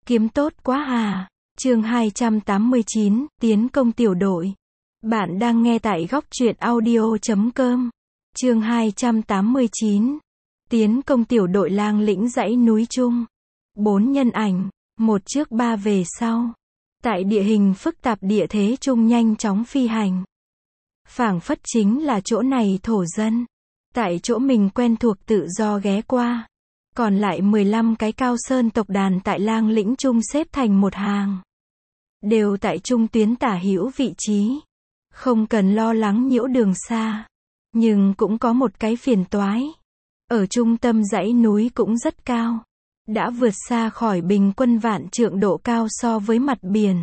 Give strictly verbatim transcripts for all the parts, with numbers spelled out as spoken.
Kiếm tốt quá à. Chương hai trăm tám mươi chín, tiến công tiểu đội. Bạn đang nghe tại góc truyện audio chấm com. Chương hai trăm tám mươi chín. Tiến công tiểu đội lang lĩnh dãy núi Trung. Bốn nhân ảnh, một trước ba về sau. Tại địa hình phức tạp địa thế Trung nhanh chóng phi hành. Phảng phất chính là chỗ này thổ dân. Tại chỗ mình quen thuộc tự do ghé qua. Còn lại mười lăm cái cao sơn tộc đàn tại lang lĩnh Trung xếp thành một hàng. Đều tại trung tuyến tả hữu vị trí. Không cần lo lắng nhiễu đường xa. Nhưng cũng có một cái phiền toái. Ở trung tâm dãy núi cũng rất cao. Đã vượt xa khỏi bình quân vạn trượng độ cao so với mặt biển.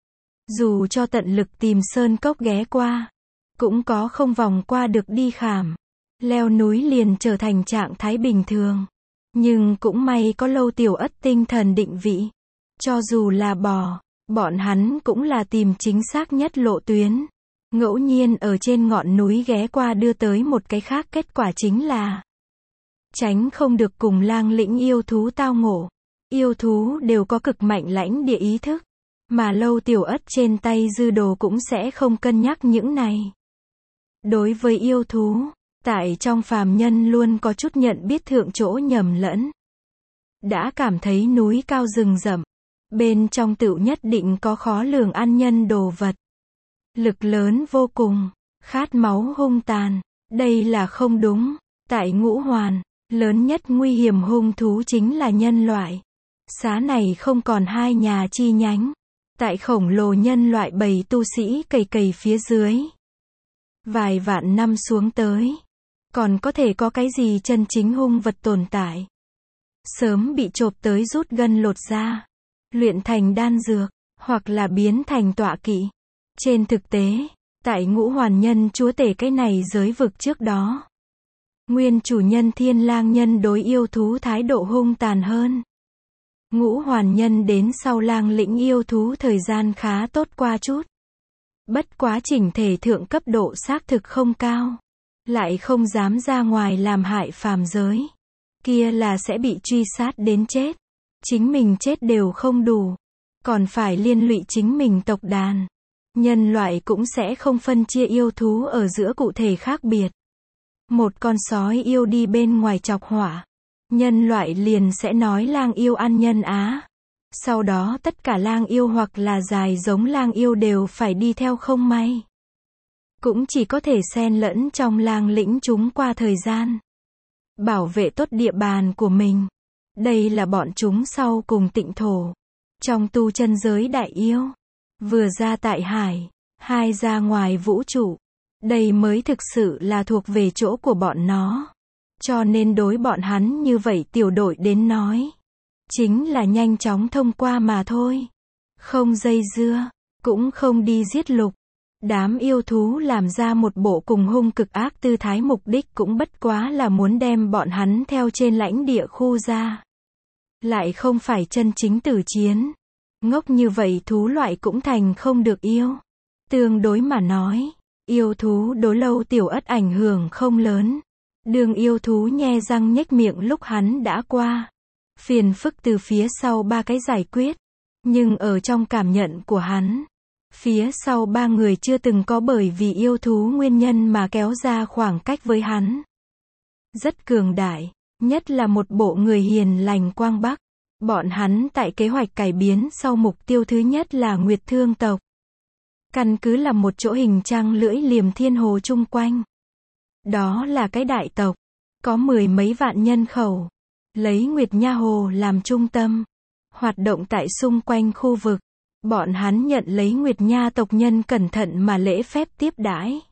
Dù cho tận lực tìm sơn cốc ghé qua. Cũng có không vòng qua được đi khảm. Leo núi liền trở thành trạng thái bình thường. Nhưng cũng may có Lâu Tiểu Ất tinh thần định vị. Cho dù là bò, bọn hắn cũng là tìm chính xác nhất lộ tuyến. Ngẫu nhiên ở trên ngọn núi ghé qua đưa tới một cái khác kết quả chính là tránh không được cùng lang lĩnh yêu thú tao ngộ. Yêu thú đều có cực mạnh lãnh địa ý thức. Mà Lâu Tiểu Ất trên tay dư đồ cũng sẽ không cân nhắc những này. Đối với yêu thú, tại trong phàm nhân luôn có chút nhận biết thượng chỗ nhầm lẫn. Đã cảm thấy núi cao rừng rậm. Bên trong tựu nhất định có khó lường ăn nhân đồ vật. Lực lớn vô cùng. Khát máu hung tàn. Đây là không đúng. Tại Ngũ Hoàn, lớn nhất nguy hiểm hung thú chính là nhân loại. Xá này không còn hai nhà chi nhánh. Tại khổng lồ nhân loại bầy tu sĩ cày cày phía dưới. Vài vạn năm xuống tới. Còn có thể có cái gì chân chính hung vật tồn tại. Sớm bị chộp tới rút gân lột da. Luyện thành đan dược. Hoặc là biến thành tọa kỵ. Trên thực tế, tại Ngũ Hoàn nhân chúa tể cái này giới vực trước đó. Nguyên chủ nhân Thiên Lang nhân đối yêu thú thái độ hung tàn hơn. Ngũ Hoàn nhân đến sau lang lĩnh yêu thú thời gian khá tốt qua chút. Bất quá chỉnh thể thượng cấp độ xác thực không cao. Lại không dám ra ngoài làm hại phàm giới. Kia là sẽ bị truy sát đến chết. Chính mình chết đều không đủ. Còn phải liên lụy chính mình tộc đàn. Nhân loại cũng sẽ không phân chia yêu thú ở giữa cụ thể khác biệt. Một con sói yêu đi bên ngoài chọc hỏa. Nhân loại liền sẽ nói lang yêu ăn nhân á. Sau đó tất cả lang yêu hoặc là dài giống lang yêu đều phải đi theo không may. Cũng chỉ có thể xen lẫn trong lang lĩnh chúng qua thời gian. Bảo vệ tốt địa bàn của mình. Đây là bọn chúng sau cùng tịnh thổ. Trong tu chân giới đại yêu. Vừa ra tại hải. Hai ra ngoài vũ trụ. Đây mới thực sự là thuộc về chỗ của bọn nó. Cho nên đối bọn hắn như vậy tiểu đội đến nói. Chính là nhanh chóng thông qua mà thôi. Không dây dưa. Cũng không đi giết lục. Đám yêu thú làm ra một bộ cùng hung cực ác tư thái, mục đích cũng bất quá là muốn đem bọn hắn theo trên lãnh địa khu ra. Lại không phải chân chính tử chiến. Ngốc như vậy thú loại cũng thành không được yêu. Tương đối mà nói, yêu thú đối Lâu Tiểu Ất ảnh hưởng không lớn. Đường yêu thú nhe răng nhếch miệng lúc hắn đã qua. Phiền phức từ phía sau ba cái giải quyết. Nhưng ở trong cảm nhận của hắn, phía sau ba người chưa từng có bởi vì yêu thú nguyên nhân mà kéo ra khoảng cách với hắn. Rất cường đại, nhất là một bộ người hiền lành Quang Bắc. Bọn hắn tại kế hoạch cải biến sau mục tiêu thứ nhất là Nguyệt Thương tộc. Căn cứ là một chỗ hình trăng lưỡi liềm thiên hồ chung quanh. Đó là cái đại tộc, có mười mấy vạn nhân khẩu. Lấy Nguyệt Nha Hồ làm trung tâm. Hoạt động tại xung quanh khu vực. Bọn hắn nhận lấy Nguyệt Nha tộc nhân cẩn thận mà lễ phép tiếp đãi.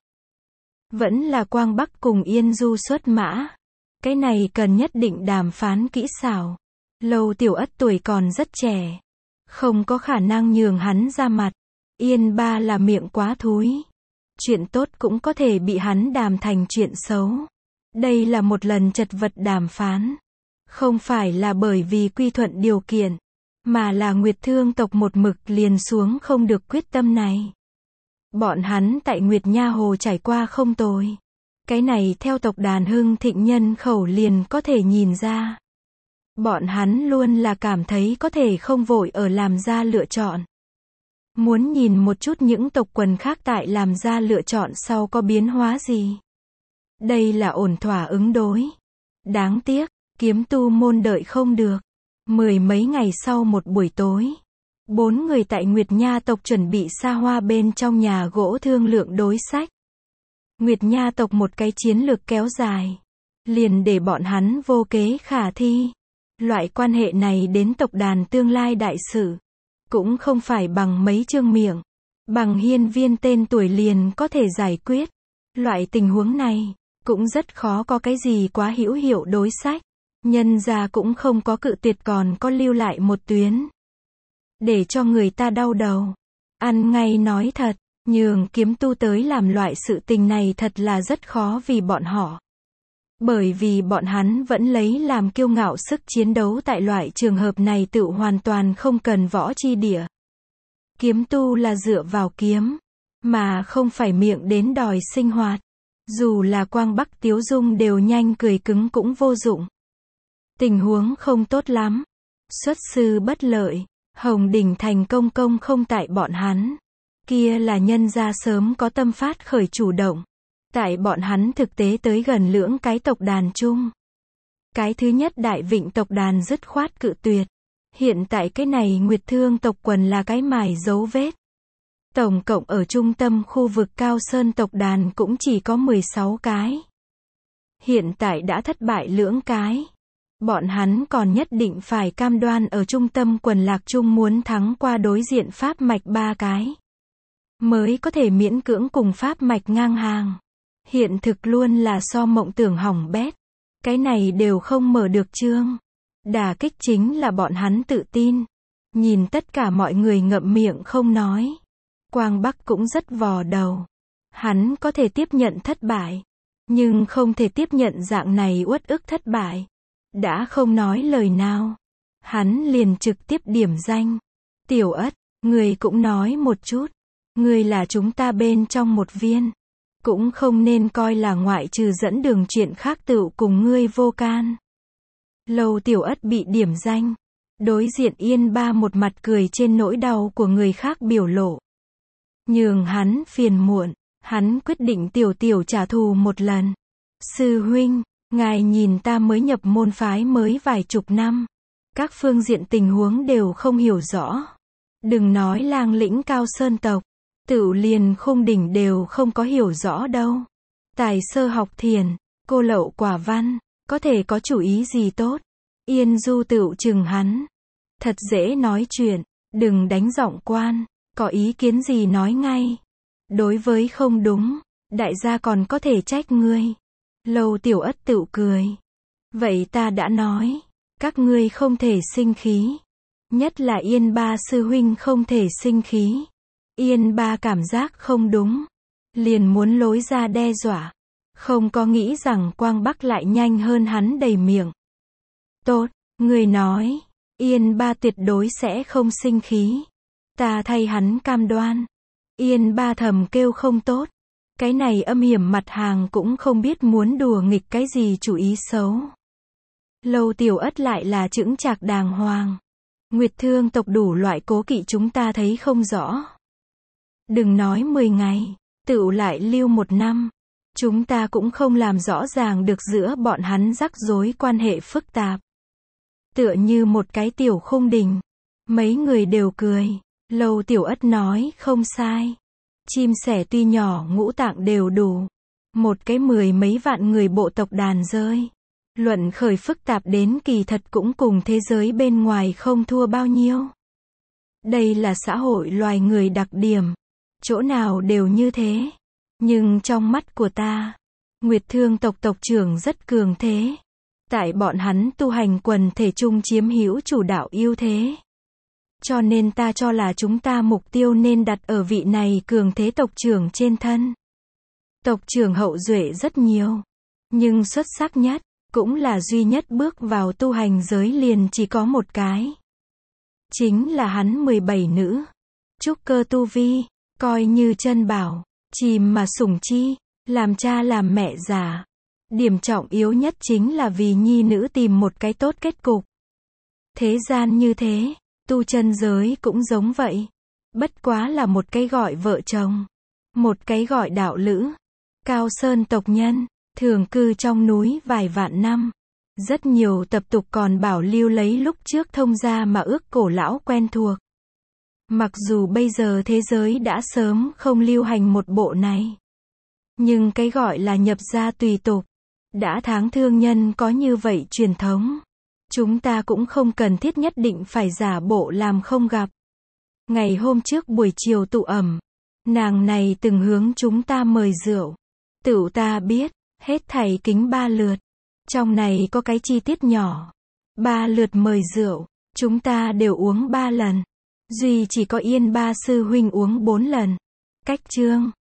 Vẫn là Quang Bắc cùng Yên Du xuất mã. Cái này cần nhất định đàm phán kỹ xảo. Lâu Tiểu Ất tuổi còn rất trẻ. Không có khả năng nhường hắn ra mặt. Yên ba là miệng quá thúi. Chuyện tốt cũng có thể bị hắn đàm thành chuyện xấu. Đây là một lần chật vật đàm phán. Không phải là bởi vì quy thuận điều kiện. Mà là Nguyệt Thương tộc một mực liền xuống không được quyết tâm này. Bọn hắn tại Nguyệt Nha Hồ trải qua không tồi. Cái này theo tộc đàn hưng thịnh nhân khẩu liền có thể nhìn ra. Bọn hắn luôn là cảm thấy có thể không vội ở làm ra lựa chọn. Muốn nhìn một chút những tộc quần khác tại làm ra lựa chọn sau có biến hóa gì. Đây là ổn thỏa ứng đối. Đáng tiếc, kiếm tu môn đợi không được. Mười mấy ngày sau một buổi tối, bốn người tại Nguyệt Nha tộc chuẩn bị xa hoa bên trong nhà gỗ thương lượng đối sách. Nguyệt Nha tộc một cái chiến lược kéo dài, liền để bọn hắn vô kế khả thi. Loại quan hệ này đến tộc đàn tương lai đại sự, cũng không phải bằng mấy chương miệng, bằng hiên viên tên tuổi liền có thể giải quyết. Loại tình huống này, cũng rất khó có cái gì quá hữu hiệu đối sách. Nhân gia cũng không có cự tuyệt còn có lưu lại một tuyến. Để cho người ta đau đầu. Ăn ngay nói thật, nhường kiếm tu tới làm loại sự tình này thật là rất khó vì bọn họ. Bởi vì bọn hắn vẫn lấy làm kiêu ngạo sức chiến đấu tại loại trường hợp này tự hoàn toàn không cần võ chi địa. Kiếm tu là dựa vào kiếm, mà không phải miệng đến đòi sinh hoạt. Dù là Quang Bắc Tiếu Dung đều nhanh cười cứng cũng vô dụng. Tình huống không tốt lắm. Xuất sư bất lợi, Hồng Đỉnh thành công công không tại bọn hắn. Kia là nhân gia sớm có tâm phát khởi chủ động. Tại bọn hắn thực tế tới gần lưỡng cái tộc đàn chung. Cái thứ nhất Đại Vịnh tộc đàn dứt khoát cự tuyệt. Hiện tại cái này Nguyệt Thương tộc quần là cái mài dấu vết. Tổng cộng ở trung tâm khu vực Cao Sơn tộc đàn cũng chỉ có mười sáu cái. Hiện tại đã thất bại lưỡng cái. Bọn hắn còn nhất định phải cam đoan ở trung tâm quần lạc chung muốn thắng qua đối diện Pháp mạch ba cái. Mới có thể miễn cưỡng cùng Pháp mạch ngang hàng. Hiện thực luôn là so mộng tưởng hỏng bét. Cái này đều không mở được chương. Đả kích chính là bọn hắn tự tin. Nhìn tất cả mọi người ngậm miệng không nói. Quang Bắc cũng rất vò đầu. Hắn có thể tiếp nhận thất bại. Nhưng không thể tiếp nhận dạng này uất ức thất bại. Đã không nói lời nào. Hắn liền trực tiếp điểm danh. Tiểu Ất, người cũng nói một chút. Người là chúng ta bên trong một viên. Cũng không nên coi là ngoại trừ dẫn đường chuyện khác tựu cùng ngươi vô can. Lâu Tiểu Ất bị điểm danh. Đối diện Yên Ba một mặt cười trên nỗi đau của người khác biểu lộ. Nhường hắn phiền muộn. Hắn quyết định tiểu tiểu trả thù một lần. Sư huynh, ngài nhìn ta mới nhập môn phái mới vài chục năm. Các phương diện tình huống đều không hiểu rõ. Đừng nói Lang Lĩnh Cao Sơn tộc. Tựu liền Khung Đỉnh đều không có hiểu rõ đâu. Tài sơ học thiền, cô lậu quả văn, có thể có chủ ý gì tốt. Yên Du tựu chừng hắn. Thật dễ nói chuyện, đừng đánh giọng quan, có ý kiến gì nói ngay. Đối với không đúng, đại gia còn có thể trách ngươi. Lâu Tiểu Ất tựu cười. Vậy ta đã nói, các ngươi không thể sinh khí. Nhất là Yên Ba sư huynh không thể sinh khí. Yên Ba cảm giác không đúng. Liền muốn lối ra đe dọa. Không có nghĩ rằng Quang Bắc lại nhanh hơn hắn đầy miệng. Tốt, người nói. Yên Ba tuyệt đối sẽ không sinh khí. Ta thay hắn cam đoan. Yên Ba thầm kêu không tốt. Cái này âm hiểm mặt hàng cũng không biết muốn đùa nghịch cái gì chủ ý xấu. Lâu Tiểu Ất lại là chững chạc đàng hoàng. Nguyệt Thương tộc đủ loại cố kỵ chúng ta thấy không rõ. Đừng nói mười ngày, tựu lại lưu một năm. Chúng ta cũng không làm rõ ràng được giữa bọn hắn rắc rối quan hệ phức tạp. Tựa như một cái tiểu Khung Đỉnh. Mấy người đều cười. Lâu Tiểu Ất nói không sai. Chim sẻ tuy nhỏ ngũ tạng đều đủ. Một cái mười mấy vạn người bộ tộc đàn rơi. Luận khởi phức tạp đến kỳ thật cũng cùng thế giới bên ngoài không thua bao nhiêu. Đây là xã hội loài người đặc điểm. Chỗ nào đều như thế. Nhưng trong mắt của ta, Nguyệt Thương tộc tộc trưởng rất cường thế. Tại bọn hắn tu hành quần thể chung chiếm hữu chủ đạo ưu thế. Cho nên ta cho là chúng ta mục tiêu nên đặt ở vị này cường thế tộc trưởng trên thân. Tộc trưởng hậu duệ rất nhiều. Nhưng xuất sắc nhất, cũng là duy nhất bước vào tu hành giới liền chỉ có một cái. Chính là hắn mười bảy nữ. Trúc cơ tu vi, coi như chân bảo, chìm mà sủng chi, làm cha làm mẹ già. Điểm trọng yếu nhất chính là vì nhi nữ tìm một cái tốt kết cục. Thế gian như thế, tu chân giới cũng giống vậy. Bất quá là một cái gọi vợ chồng, một cái gọi đạo lữ. Cao Sơn tộc nhân, thường cư trong núi vài vạn năm. Rất nhiều tập tục còn bảo lưu lấy lúc trước thông gia mà ước cổ lão quen thuộc. Mặc dù bây giờ thế giới đã sớm không lưu hành một bộ này. Nhưng cái gọi là nhập gia tùy tục, đã tháng thương nhân có như vậy truyền thống. Chúng ta cũng không cần thiết nhất định phải giả bộ làm không gặp. Ngày hôm trước buổi chiều tụ ẩm, nàng này từng hướng chúng ta mời rượu. Tửu ta biết, hết thảy kính ba lượt. Trong này có cái chi tiết nhỏ. Ba lượt mời rượu, chúng ta đều uống ba lần. Duy chỉ có Yên ba sư huynh uống bốn lần. Cách chương